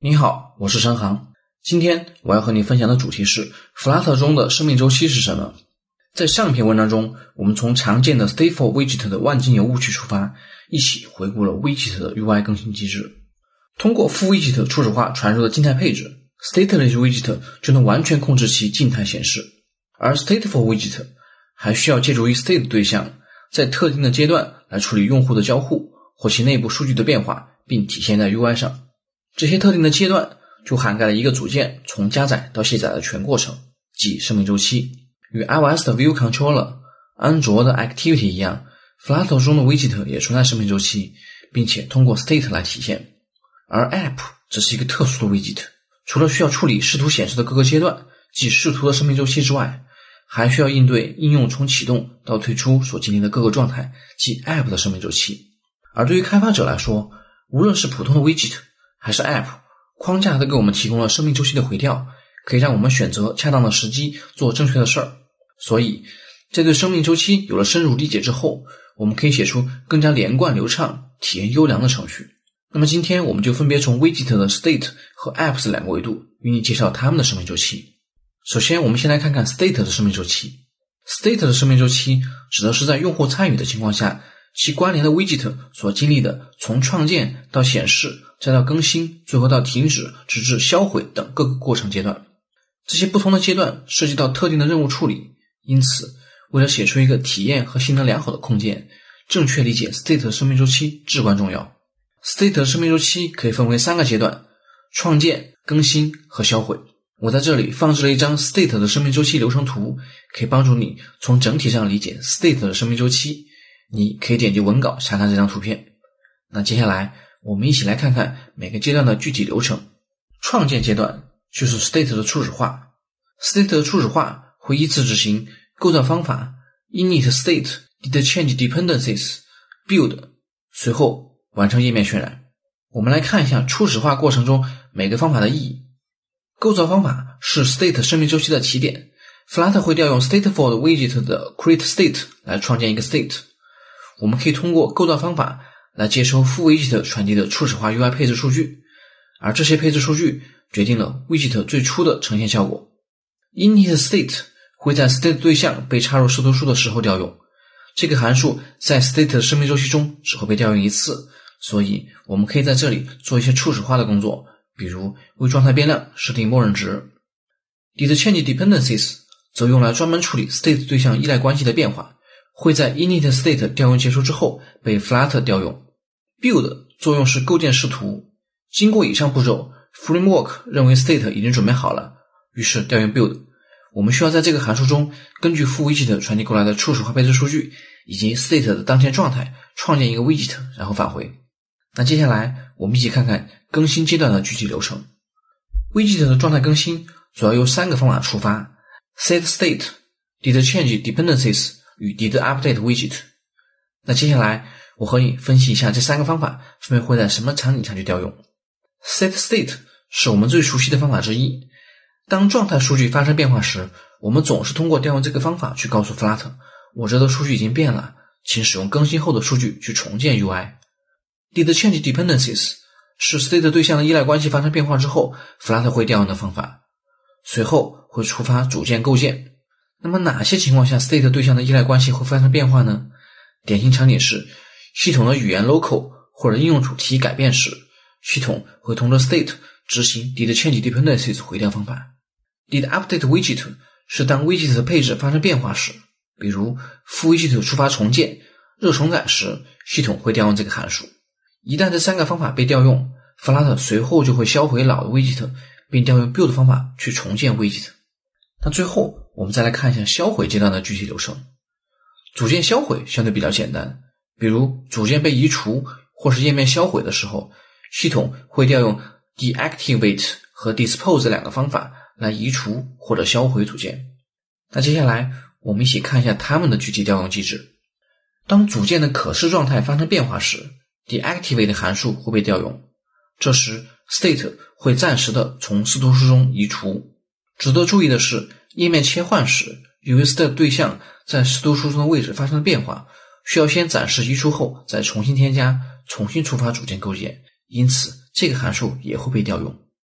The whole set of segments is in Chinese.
你好，我是山航。今天我要和你分享的主题是 Flutter 中的生命周期是什么。在上篇文章中，我们从常见的 Stateful Widget 的万金油误区出发，一起回顾了 Widget 的 UI 更新机制。通过副 Widget 初始化传入的静态配置， Stateless Widget 就能完全控制其静态显示，而 Stateful Widget 还需要借助于 State 对象，在特定的阶段来处理用户的交互或其内部数据的变化，并体现在 UI 上。这些特定的阶段就涵盖了一个组件从加载到卸载的全过程，即生命周期。与 iOS 的 View Controller、安卓的 Activity 一样， Flutter 中的 Widget 也存在生命周期，并且通过 State 来体现。而 App 只是一个特殊的 Widget， 除了需要处理视图显示的各个阶段，即视图的生命周期之外，还需要应对应用从启动到退出所经历的各个状态，即 App 的生命周期。而对于开发者来说，无论是普通的 Widget还是 App， 框架都给我们提供了生命周期的回调，可以让我们选择恰当的时机做正确的事儿。所以在对生命周期有了深入理解之后，我们可以写出更加连贯流畅、体验优良的程序。那么今天我们就分别从 Widget 的 State 和 Apps 两个维度与你介绍它们的生命周期。首先我们先来看看 State 的生命周期。 State 的生命周期指的是在用户参与的情况下，其关联的 Widget 所经历的从创建到显示再到更新，最后到停止直至销毁等各个过程阶段。这些不同的阶段涉及到特定的任务处理，因此为了写出一个体验和性能良好的控件，正确理解 State 的生命周期至关重要。 State 的生命周期可以分为3个阶段：创建、更新和销毁。我在这里放置了一张 State 的生命周期流程图，可以帮助你从整体上理解 State 的生命周期。你可以点击文稿查看这张图片。那接下来我们一起来看看每个阶段的具体流程。创建阶段就是 State 的初始化。 State 的初始化会依次执行构造方法 init state did change dependencies build， 随后完成页面渲染。我们来看一下初始化过程中每个方法的意义。构造方法是 State 生命周期的起点， Flutter 会调用 Stateful Widget 的 create state 来创建一个 state。 我们可以通过构造方法来接收副 Widget 传递的初始化 UI 配置数据，而这些配置数据决定了 Widget 最初的呈现效果。init state 会在 State 对象被插入视图数的时候调用，这个函数在 State 的生命周期中只会被调用一次，所以我们可以在这里做一些初始化的工作，比如为状态变量设定默认值。did change dependencies 则用来专门处理 State 对象依赖关系的变化，会在 init state 调用结束之后被 Flutter 调用。build 作用是构建视图，经过以上步骤， Framework 认为 state 已经准备好了，于是调用 build。 我们需要在这个函数中根据副 Widget 传递过来的初始化配置数据以及 state 的当前状态创建一个 Widget， 然后返回。那接下来我们一起看看更新阶段的具体流程。 Widget 的状态更新主要由3个方法触发： set state、 did change dependencies 与 did update widget。 那接下来我和你分析一下这3个方法分别会在什么场景下去调用。 set state 是我们最熟悉的方法之一，当状态数据发生变化时，我们总是通过调用这个方法去告诉 Flutter 我这的数据已经变了，请使用更新后的数据去重建 UI。 did change dependencies 是 State 对象的依赖关系发生变化之后 Flutter 会调用的方法，随后会触发组件构建。那么哪些情况下 State 对象的依赖关系会发生变化呢？典型场景是系统的语言 local 或者应用主题改变时，系统会同着 State 执行 did change dependencies 回调方法。 did update widget 是当 Widget 的配置发生变化时，比如副 Widget 触发重建、热重改时，系统会调用这个函数。一旦这3个方法被调用， Flutter 随后就会销毁老的 Widget， 并调用 build 方法去重建 Widget。 那最后我们再来看一下销毁阶段的具体流程。组件销毁相对比较简单，比如组件被移除或是页面销毁的时候，系统会调用 deactivate 和 dispose 2个方法来移除或者销毁组件。那接下来我们一起看一下它们的具体调用机制。当组件的可视状态发生变化时， deactivate 函数会被调用，这时 state 会暂时的从视图数中移除。值得注意的是，页面切换时，由于 state 对象在视图数中的位置发生了变化，需要先暂时移除后再重新添加，重新触发组件构建，因此这个函数也会被调用。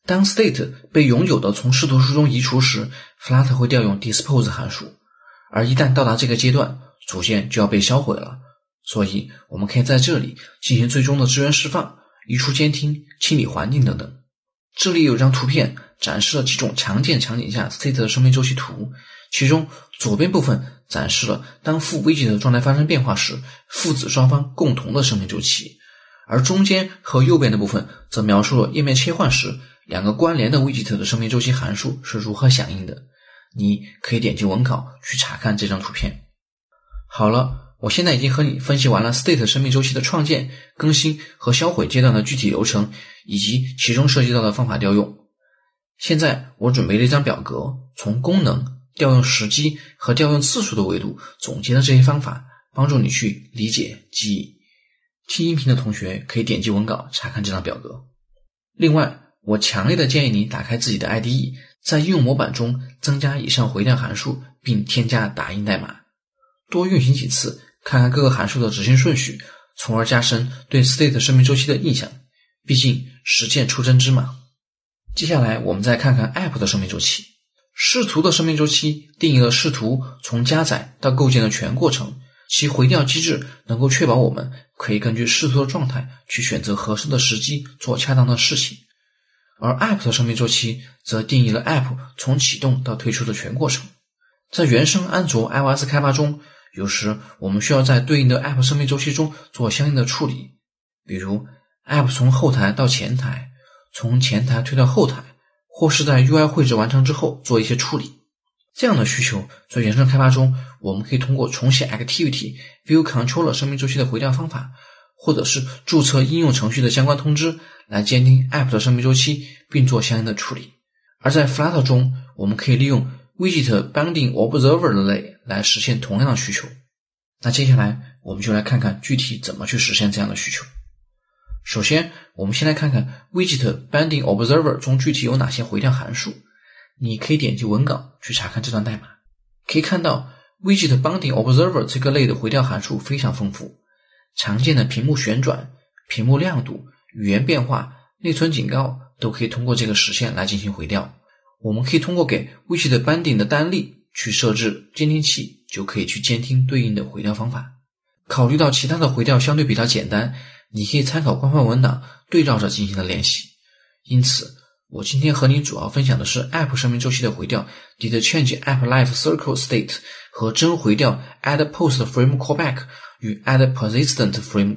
当 state 被永久的从视图树中移除时， Flutter 会调用 dispose 函数，而一旦到达这个阶段，组件就要被销毁了。所以我们可以在这里进行最终的支援释放、移除监听、清理环境等等。这里有张图片展示了几种常见场景下 state 的生命周期图，其中左边部分展示了当父 widget 的状态发生变化时，父子双方共同的生命周期，而中间和右边的部分则描述了页面切换时两个关联的 widget 的生命周期函数是如何响应的。你可以点击文稿去查看这张图片。好了，我现在已经和你分析完了 state 生命周期的创建、更新和销毁阶段的具体流程，以及其中涉及到的方法调用。现在我准备了一张表格，从功能、调用时机和调用次数的维度总结了这些方法，帮助你去理解记忆。听音频的同学可以点击文稿查看这张表格。另外，我强烈的建议你打开自己的 IDE， 在应用模板中增加以上回调函数，并添加打印代码，多运行几次，看看各个函数的执行顺序，从而加深对 state 生命周期的印象。毕竟实践出真知嘛。接下来我们再看看 app 的生命周期。视图的生命周期定义了视图从加载到构建的全过程，其回调机制能够确保我们可以根据视图的状态去选择合适的时机做恰当的事情。而 app 的生命周期则定义了 app 从启动到退出的全过程。在原生安卓 iOS 开发中，有时我们需要在对应的 app 生命周期中做相应的处理，比如 app 从后台到前台，从前台推到后台，或是在 UI 绘制完成之后做一些处理。这样的需求在原生开发中，我们可以通过重写 Activity View Controller 生命周期的回调方法，或者是注册应用程序的相关通知来监听 app 的生命周期，并做相应的处理。而在 Flutter 中，我们可以利用 Widget Binding Observer 的类来实现同样的需求。那接下来我们就来看看具体怎么去实现这样的需求。首先，我们先来看看 Widget Binding Observer 中具体有哪些回调函数。你可以点击文稿去查看这段代码。可以看到 Widget Binding Observer 这个类的回调函数非常丰富，常见的屏幕旋转、屏幕亮度、语言变化、内存警告都可以通过这个实现来进行回调。我们可以通过给 Widget Binding 的单例去设置监听器，就可以去监听对应的回调方法。考虑到其他的回调相对比较简单，你可以参考官方文档对照着进行的练习。因此，我今天和你主要分享的是 App 生命周期的回调 Did Change App Life Cycle State 和真回调 Add Post Frame Callback 与 Add Persistent Frame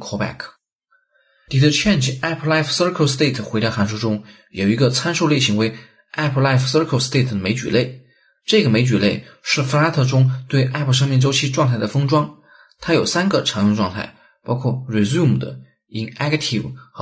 Callback。Did Change App Life Cycle State 回调函数中有一个参数类型为 App Life Cycle State 的枚举类，这个枚举类是 Flutter 中对 App 生命周期状态的封装，它有3个常用状态，包括 Resumed、Inactive 和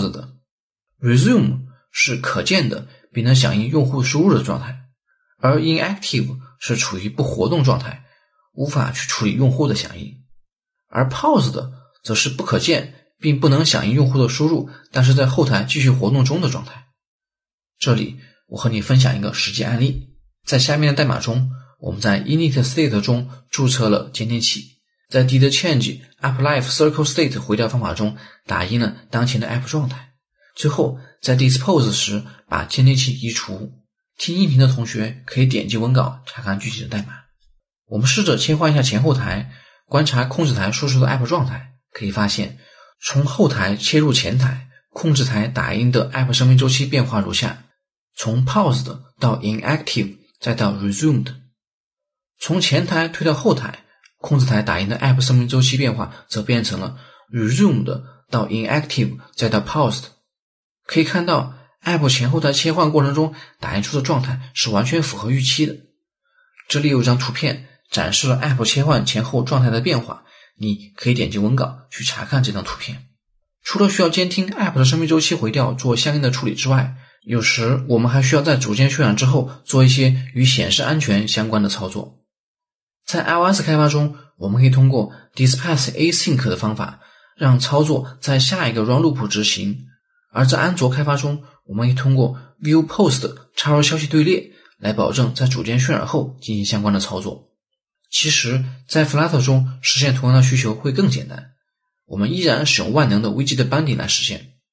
Paused。Resume 是可见的并能响应用户输入的状态，而 Inactive 是处于不活动状态，无法去处理用户的响应，而 Paused 则是不可见并不能响应用户的输入，但是在后台继续活动中的状态。这里我和你分享一个实际案例，在下面的代码中，我们在 init state 中注册了监听器，在 did change app life cycle state 回调方法中打印了当前的 app 状态，最后在 dispose 时把监听器移除。听音频的同学可以点击文稿查看具体的代码。我们试着切换一下前后台，观察控制台输出的 app 状态，可以发现从后台切入前台，控制台打印的 app 生命周期变化如下：从 paused 到 inactive 再到 resumed。 从前台推到后台，控制台打印的 app 生命周期变化则变成了 resumed 到 inactive 再到 paused。 可以看到 app 前后台切换过程中打印出的状态是完全符合预期的。这里有一张图片展示了 app 切换前后状态的变化，你可以点击文稿去查看这张图片。除了需要监听 app 的生命周期回调做相应的处理之外，有时我们还需要在组件渲染之后做一些与显示安全相关的操作。在 iOS 开发中，我们可以通过 dispatch async 的方法让操作在下一个 run loop 执行，而在安卓开发中，我们可以通过 view post 插入消息队列来保证在组件渲染后进行相关的操作。其实在 Flutter 中实现同样的需求会更简单，我们依然使用万能的 Widget Binding 来实现。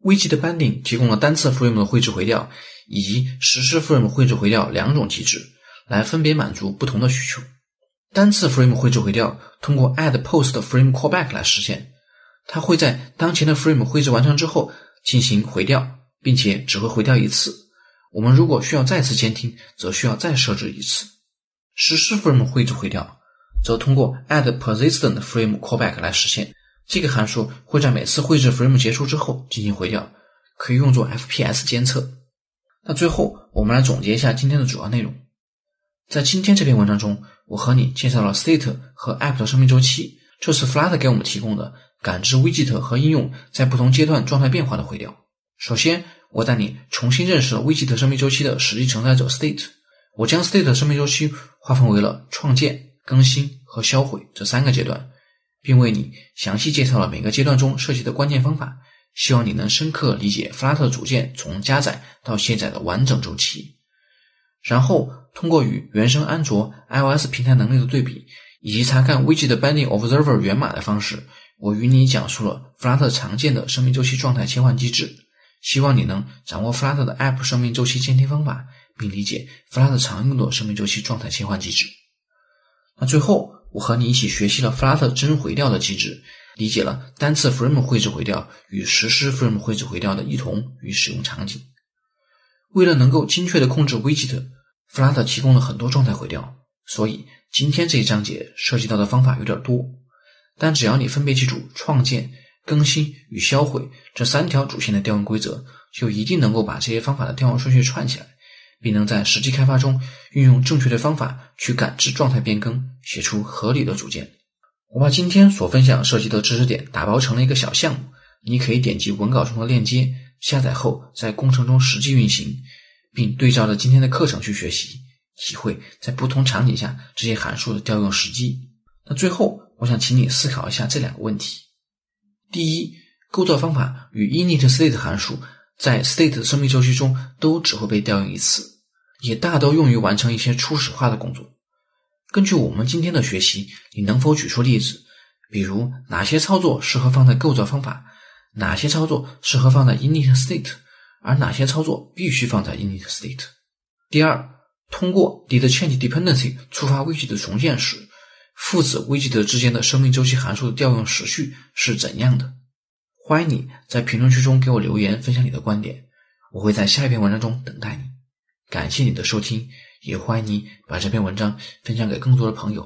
Widget Binding 提供了单次 frame 的绘制回调以及实时 frame 绘制回调两种机制，来分别满足不同的需求。单次 frame 绘制回调通过 add post frame callback 来实现，它会在当前的 frame 绘制完成之后进行回调，并且只会回调一次。我们如果需要再次监听，则需要再设置一次。实时 frame 绘制回调则通过 add persistent frame callback 来实现，这个函数会在每次绘制 frame 结束之后进行回调，可以用作 FPS 监测。那最后我们来总结一下今天的主要内容。在今天这篇文章中，我和你介绍了 state 和 app 的生命周期，这是 Flutter 给我们提供的感知 widget 和应用在不同阶段状态变化的回调。首先，我带你重新认识了 widget 生命周期的实际承载者 state。我将 state 生命周期划分为了创建、更新和销毁这三个阶段，并为你详细介绍了每个阶段中涉及的关键方法，希望你能深刻理解 Flutter 组件从加载到卸载的完整周期。然后通过与原生安卓 iOS 平台能力的对比，以及查看 Widget Binding Observer 源码的方式，我与你讲述了 Flutter 常见的生命周期状态切换机制，希望你能掌握 Flutter 的 App 生命周期监听方法，并理解 Flutter 常用的生命周期状态切换机制。那最后，我和你一起学习了 Flutter 真回调的机制，理解了单次 frame 绘制回调与实时 frame 绘制回调的异同与使用场景。为了能够精确地控制 widget， Flutter 提供了很多状态回调，所以今天这一章节涉及到的方法有点多，但只要你分别记住创建、更新与销毁这三条主线的调用规则，就一定能够把这些方法的调用顺序串起来，并能在实际开发中运用正确的方法去感知状态变更，写出合理的组件。我把今天所分享涉及的知识点打包成了一个小项目，你可以点击文稿中的链接，下载后在工程中实际运行，并对照着今天的课程去学习，体会在不同场景下这些函数的调用时机。那最后，我想请你思考一下这两个问题。第一，构造方法与 init/state 函数在 state 的生命周期中都只会被调用一次，也大都用于完成一些初始化的工作。根据我们今天的学习，你能否举出例子，比如哪些操作适合放在构造方法，哪些操作适合放在 init/state， 而哪些操作必须放在 init/state。 第二，通过 didChange dependency 触发 widget 的重建时，父子 widget 之间的生命周期函数的调用时序是怎样的？欢迎你在评论区中给我留言分享你的观点，我会在下一篇文章中等待你。感谢你的收听，也欢迎你把这篇文章分享给更多的朋友。